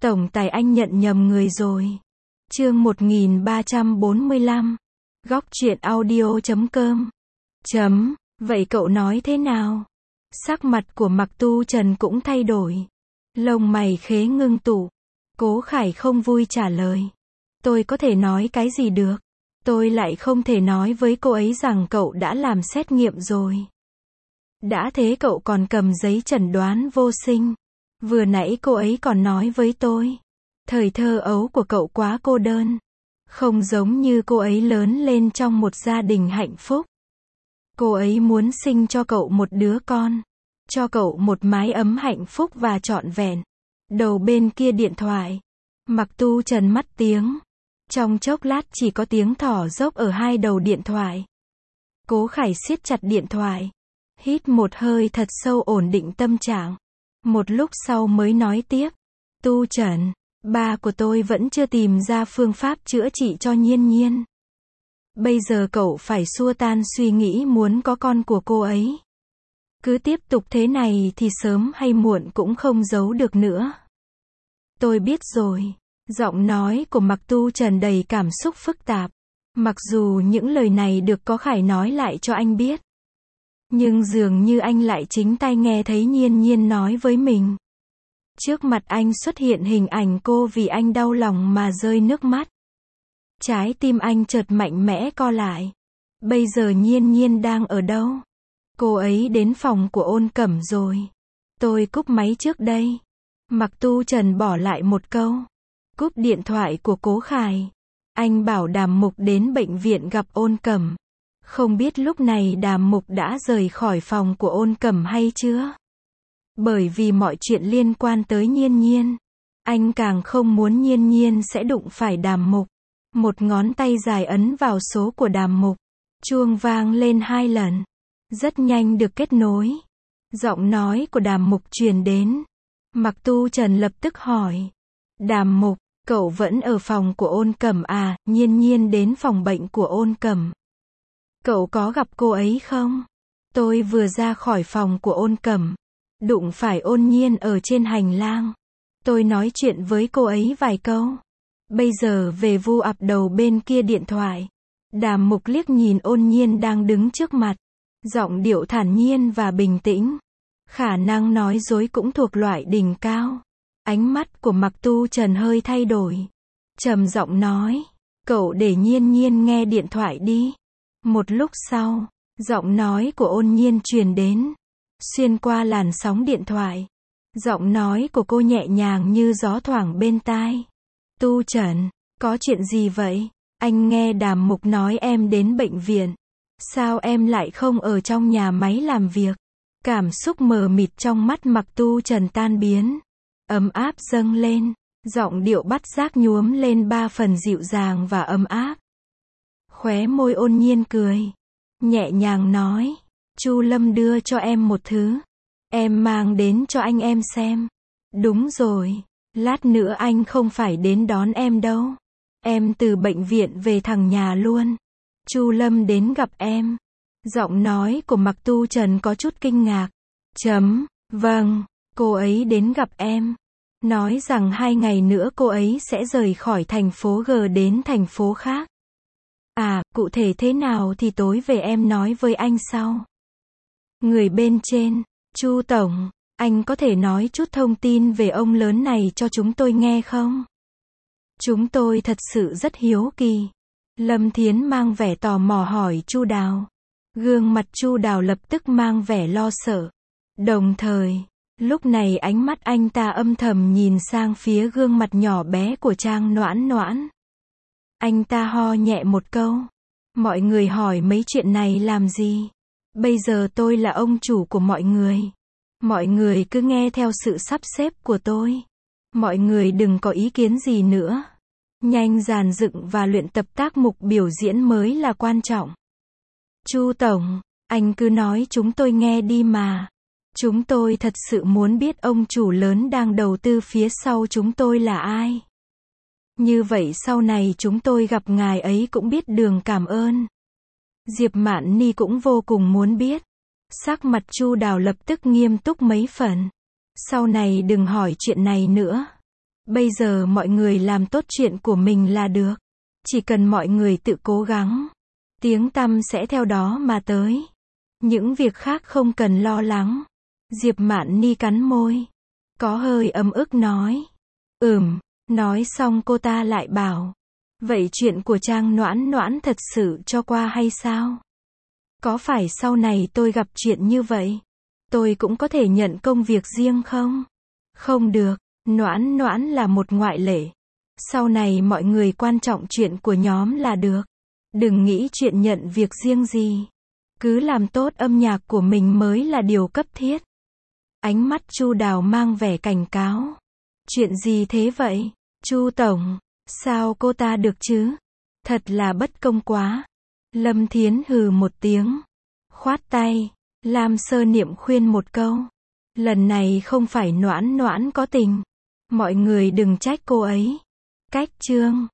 Tổng tài anh nhận nhầm người rồi. Chương 1345. Góc truyện audio.com. Vậy cậu nói thế nào? Sắc mặt của Mạc Tu Trần cũng thay đổi. Lông mày khế ngưng tụ. Cố Khải không vui trả lời. Tôi có thể nói cái gì được? Tôi lại không thể nói với cô ấy rằng cậu đã làm xét nghiệm rồi. Đã thế cậu còn cầm giấy chẩn đoán vô sinh. Vừa nãy cô ấy còn nói với tôi. Thời thơ ấu của cậu quá cô đơn. Không giống như cô ấy lớn lên trong một gia đình hạnh phúc. Cô ấy muốn sinh cho cậu một đứa con. Cho cậu một mái ấm hạnh phúc và trọn vẹn. Đầu bên kia điện thoại. Mạc Tu Trần mất tiếng. Trong chốc lát chỉ có tiếng thỏ dốc ở hai đầu điện thoại. Cố Khải siết chặt điện thoại. Hít một hơi thật sâu ổn định tâm trạng. Một lúc sau mới nói tiếp. Tu Trần, ba của tôi vẫn chưa tìm ra phương pháp chữa trị cho Nhiên Nhiên. Bây giờ cậu phải xua tan suy nghĩ muốn có con của cô ấy. Cứ tiếp tục thế này thì sớm hay muộn cũng không giấu được nữa. Tôi biết rồi. Giọng nói của Mạc Tu Trần đầy cảm xúc phức tạp. Mặc dù những lời này được Cố Khải nói lại cho anh biết. Nhưng dường như anh lại chính tai nghe thấy Nhiên Nhiên nói với mình. Trước mặt anh xuất hiện hình ảnh cô vì anh đau lòng mà rơi nước mắt. Trái tim anh chợt mạnh mẽ co lại. Bây giờ Nhiên Nhiên đang ở đâu? Cô ấy đến phòng của Ôn Cẩm rồi. Tôi cúp máy trước đây. Mạc Tu Trần bỏ lại một câu. Cúp điện thoại của Cố Khải. Anh bảo Đàm Mục đến bệnh viện gặp Ôn Cẩm. Không biết lúc này Đàm Mục đã rời khỏi phòng của Ôn Cẩm hay chưa? Bởi vì mọi chuyện liên quan tới Nhiên Nhiên. Anh càng không muốn Nhiên Nhiên sẽ đụng phải Đàm Mục. Một ngón tay dài ấn vào số của Đàm Mục. Chuông vang lên 2 lần. Rất nhanh được kết nối. Giọng nói của Đàm Mục truyền đến. Mạc Tu Trần lập tức hỏi. Đàm Mục, cậu vẫn ở phòng của Ôn Cẩm à? Nhiên Nhiên đến phòng bệnh của Ôn Cẩm. Cậu có gặp cô ấy không? Tôi vừa ra khỏi phòng của Ôn Cẩm. Đụng phải Ôn Nhiên ở trên hành lang. Tôi nói chuyện với cô ấy vài câu. Bây giờ về vu ặp đầu bên kia điện thoại. Đàm Mục liếc nhìn Ôn Nhiên đang đứng trước mặt. Giọng điệu thản nhiên và bình tĩnh. Khả năng nói dối cũng thuộc loại đỉnh cao. Ánh mắt của Mạc Tu Trần hơi thay đổi. Trầm giọng nói. Cậu để Nhiên Nhiên nghe điện thoại đi. Một lúc sau, giọng nói của Ôn Nhiên truyền đến. Xuyên qua làn sóng điện thoại. Giọng nói của cô nhẹ nhàng như gió thoảng bên tai. Tu Trần, có chuyện gì vậy? Anh nghe Đàm Mục nói em đến bệnh viện. Sao em lại không ở trong nhà máy làm việc? Cảm xúc mờ mịt trong mắt Mạc Tu Trần tan biến. Ấm áp dâng lên. Giọng điệu bắt giác nhuốm lên 3 phần dịu dàng và ấm áp. Khóe môi Ôn Nhiên cười. Nhẹ nhàng nói. Chu Lâm đưa cho em một thứ. Em mang đến cho anh em xem. Đúng rồi. Lát nữa anh không phải đến đón em đâu. Em từ bệnh viện về thẳng nhà luôn. Chu Lâm đến gặp em. Giọng nói của Mạc Tu Trần có chút kinh ngạc. Vâng, cô ấy đến gặp em. Nói rằng 2 ngày nữa cô ấy sẽ rời khỏi thành phố G đến thành phố khác. À, cụ thể thế nào thì tối về em nói với anh sau. Người bên trên, Chu Tổng, anh có thể nói chút thông tin về ông lớn này cho chúng tôi nghe không? Chúng tôi thật sự rất hiếu kỳ. Lâm Thiến mang vẻ tò mò hỏi Chu Đào. Gương mặt Chu Đào lập tức mang vẻ lo sợ. Đồng thời, lúc này ánh mắt anh ta âm thầm nhìn sang phía gương mặt nhỏ bé của Trang Noãn Noãn. Anh ta ho nhẹ một câu. Mọi người hỏi mấy chuyện này làm gì? Bây giờ tôi là ông chủ của mọi người. Mọi người cứ nghe theo sự sắp xếp của tôi. Mọi người đừng có ý kiến gì nữa. Nhanh dàn dựng và luyện tập tác mục biểu diễn mới là quan trọng. Chu Tổng, anh cứ nói chúng tôi nghe đi mà. Chúng tôi thật sự muốn biết ông chủ lớn đang đầu tư phía sau chúng tôi là ai. Như vậy sau này chúng tôi gặp ngài ấy cũng biết đường cảm ơn. Diệp Mạn Ni cũng vô cùng muốn biết. Sắc mặt Chu Đào lập tức nghiêm túc mấy phần. Sau này đừng hỏi chuyện này nữa. Bây giờ mọi người làm tốt chuyện của mình là được. Chỉ cần mọi người tự cố gắng, tiếng tăm sẽ theo đó mà tới. Những việc khác không cần lo lắng. Diệp Mạn Ni cắn môi, có hơi ấm ức nói. Nói xong cô ta lại bảo. Vậy chuyện của Trang Noãn Noãn thật sự cho qua hay sao? Có phải sau này tôi gặp chuyện như vậy, tôi cũng có thể nhận công việc riêng không? Không được, Noãn Noãn là một ngoại lệ. Sau này mọi người quan trọng chuyện của nhóm là được. Đừng nghĩ chuyện nhận việc riêng gì. Cứ làm tốt âm nhạc của mình mới là điều cấp thiết. Ánh mắt Chu Đào mang vẻ cảnh cáo. Chuyện gì thế vậy? Chu tổng, sao cô ta được chứ? Thật là bất công quá. Lâm Thiến hừ một tiếng, khoát tay. Lam Sơ Niệm khuyên một câu. Lần này không phải Noãn Noãn có tình. Mọi người đừng trách cô ấy. Cách chương